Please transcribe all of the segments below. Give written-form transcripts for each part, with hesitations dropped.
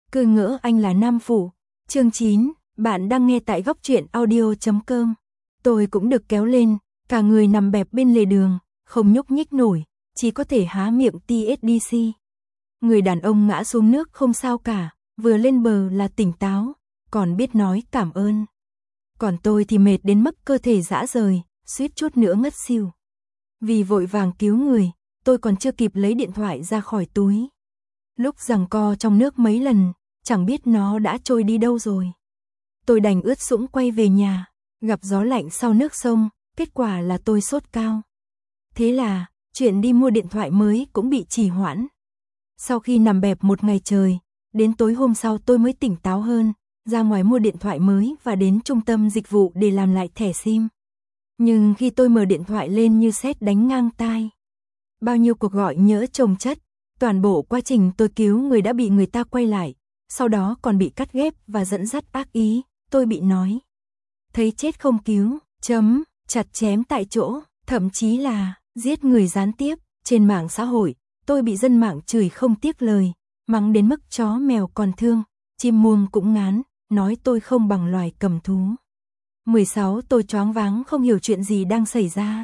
Cứ ngỡ anh là nam phụ. Chương 9, bạn đang nghe tại góc truyện audio.com. Tôi cũng được kéo lên, cả người nằm bẹp bên lề đường, không nhúc nhích nổi, chỉ có thể há miệng TSDC. Người đàn ông ngã xuống nước không sao cả, vừa lên bờ là tỉnh táo, còn biết nói cảm ơn. Còn tôi thì mệt đến mức cơ thể rã rời, suýt chút nữa ngất xỉu. Vì vội vàng cứu người, tôi còn chưa kịp lấy điện thoại ra khỏi túi. Lúc giằng co trong nước mấy lần, chẳng biết nó đã trôi đi đâu rồi. Tôi đành ướt sũng quay về nhà, gặp gió lạnh sau nước sông, kết quả là tôi sốt cao. Thế là, chuyện đi mua điện thoại mới cũng bị trì hoãn. Sau khi nằm bẹp một ngày trời, đến tối hôm sau tôi mới tỉnh táo hơn, ra ngoài mua điện thoại mới và đến trung tâm dịch vụ để làm lại thẻ SIM. Nhưng khi tôi mở điện thoại lên như sét đánh ngang tai. Bao nhiêu cuộc gọi nhỡ chồng chất, toàn bộ quá trình tôi cứu người đã bị người ta quay lại, sau đó còn bị cắt ghép và dẫn dắt ác ý, tôi bị nói. Thấy chết không cứu, chặt chém tại chỗ, thậm chí là giết người gián tiếp. Trên mạng xã hội, tôi bị dân mạng chửi không tiếc lời, mắng đến mức chó mèo còn thương, chim muông cũng ngán, nói tôi không bằng loài cầm thú. 16 tôi choáng váng không hiểu chuyện gì đang xảy ra.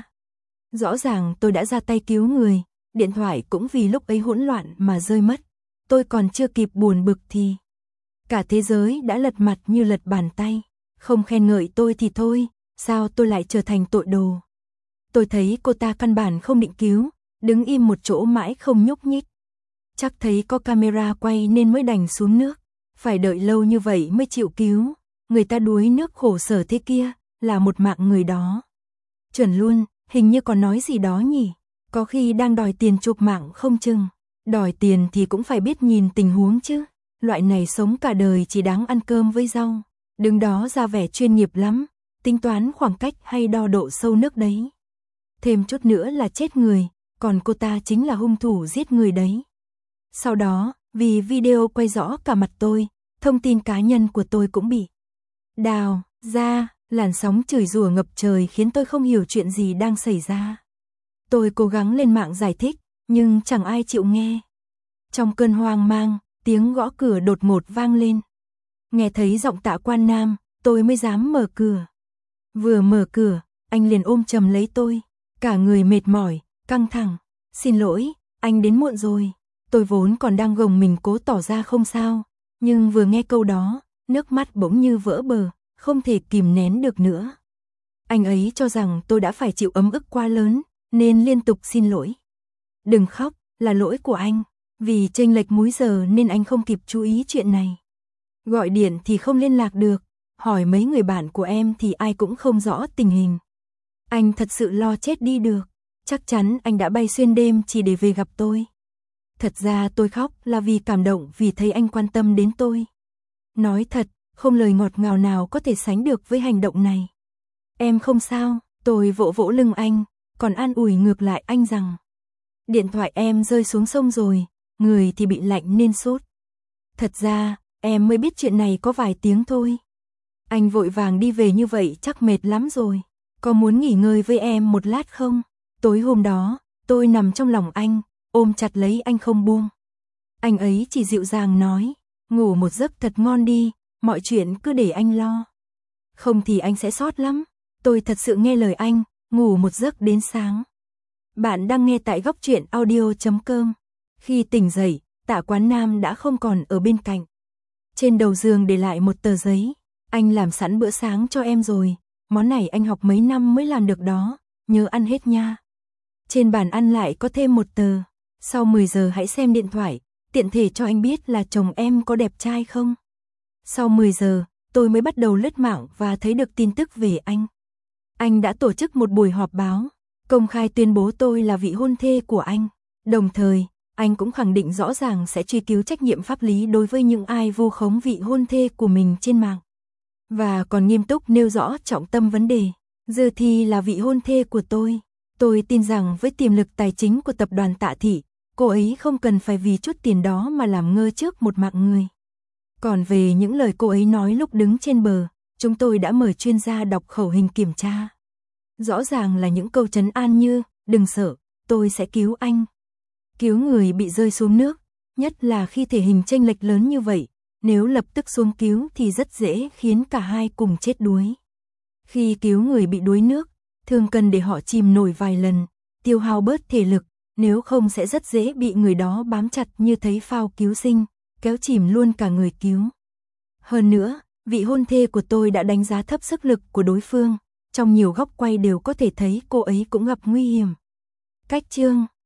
Rõ ràng tôi đã ra tay cứu người, điện thoại cũng vì lúc ấy hỗn loạn mà rơi mất. Tôi còn chưa kịp buồn bực thì cả thế giới đã lật mặt như lật bàn tay. Không khen ngợi tôi thì thôi, sao tôi lại trở thành tội đồ. Tôi thấy cô ta căn bản không định cứu, đứng im một chỗ mãi không nhúc nhích. Chắc thấy có camera quay nên mới đành xuống nước. Phải đợi lâu như vậy mới chịu cứu. Người ta đuối nước khổ sở thế kia, là một mạng người đó. Chuẩn luôn, hình như còn nói gì đó nhỉ. Có khi đang đòi tiền chuộc mạng không chừng. Đòi tiền thì cũng phải biết nhìn tình huống chứ. Loại này sống cả đời chỉ đáng ăn cơm với rau. Đứng đó ra vẻ chuyên nghiệp lắm, tính toán khoảng cách hay đo độ sâu nước đấy. Thêm chút nữa là chết người, còn cô ta chính là hung thủ giết người đấy. Sau đó, vì video quay rõ cả mặt tôi, thông tin cá nhân của tôi cũng bị đào ra, làn sóng chửi rủa ngập trời khiến tôi không hiểu chuyện gì đang xảy ra. Tôi cố gắng lên mạng giải thích, nhưng chẳng ai chịu nghe. Trong cơn hoang mang, tiếng gõ cửa đột ngột vang lên. Nghe thấy giọng Tạ Quan Nam, tôi mới dám mở cửa. Vừa mở cửa, anh liền ôm chầm lấy tôi, cả người mệt mỏi, căng thẳng. Xin lỗi, anh đến muộn rồi. Tôi vốn còn đang gồng mình cố tỏ ra không sao, nhưng vừa nghe câu đó, nước mắt bỗng như vỡ bờ, không thể kìm nén được nữa. Anh ấy cho rằng tôi đã phải chịu ấm ức quá lớn, nên liên tục xin lỗi. Đừng khóc, là lỗi của anh, vì chênh lệch múi giờ nên anh không kịp chú ý chuyện này. Gọi điện thì không liên lạc được, hỏi mấy người bạn của em thì ai cũng không rõ tình hình. Anh thật sự lo chết đi được, chắc chắn anh đã bay xuyên đêm chỉ để về gặp tôi. Thật ra tôi khóc là vì cảm động vì thấy anh quan tâm đến tôi. Nói thật, không lời ngọt ngào nào có thể sánh được với hành động này. Em không sao, tôi vỗ vỗ lưng anh, còn an ủi ngược lại anh rằng điện thoại em rơi xuống sông rồi, người thì bị lạnh nên sốt. Thật ra, em mới biết chuyện này có vài tiếng thôi. Anh vội vàng đi về như vậy chắc mệt lắm rồi. Có muốn nghỉ ngơi với em một lát không? Tối hôm đó, tôi nằm trong lòng anh, ôm chặt lấy anh không buông. Anh ấy chỉ dịu dàng nói, ngủ một giấc thật ngon đi, mọi chuyện cứ để anh lo. Không thì anh sẽ sót lắm. Tôi thật sự nghe lời anh, ngủ một giấc đến sáng. Bạn đang nghe tại góc truyện audio.com. Khi tỉnh dậy, Tạ Quán Nam đã không còn ở bên cạnh. Trên đầu giường để lại một tờ giấy. Anh làm sẵn bữa sáng cho em rồi. Món này anh học mấy năm mới làm được đó, nhớ ăn hết nha. Trên bàn ăn lại có thêm một tờ. Sau 10 giờ hãy xem điện thoại, tiện thể cho anh biết là chồng em có đẹp trai không. Sau 10 giờ, tôi mới bắt đầu lướt mạng và thấy được tin tức về anh. Anh đã tổ chức một buổi họp báo, công khai tuyên bố tôi là vị hôn thê của anh. Đồng thời, anh cũng khẳng định rõ ràng sẽ truy cứu trách nhiệm pháp lý đối với những ai vu khống vị hôn thê của mình trên mạng. Và còn nghiêm túc nêu rõ trọng tâm vấn đề, Dư Thi là vị hôn thê của tôi. Tôi tin rằng với tiềm lực tài chính của tập đoàn Tạ Thị, cô ấy không cần phải vì chút tiền đó mà làm ngơ trước một mạng người. Còn về những lời cô ấy nói lúc đứng trên bờ, chúng tôi đã mời chuyên gia đọc khẩu hình kiểm tra. Rõ ràng là những câu trấn an như, đừng sợ, tôi sẽ cứu anh. Cứu người bị rơi xuống nước, nhất là khi thể hình chênh lệch lớn như vậy, nếu lập tức xuống cứu thì rất dễ khiến cả hai cùng chết đuối. Khi cứu người bị đuối nước, thường cần để họ chìm nổi vài lần, tiêu hao bớt thể lực, nếu không sẽ rất dễ bị người đó bám chặt như thấy phao cứu sinh, kéo chìm luôn cả người cứu. Hơn nữa, vị hôn thê của tôi đã đánh giá thấp sức lực của đối phương, trong nhiều góc quay đều có thể thấy cô ấy cũng gặp nguy hiểm. Cách chương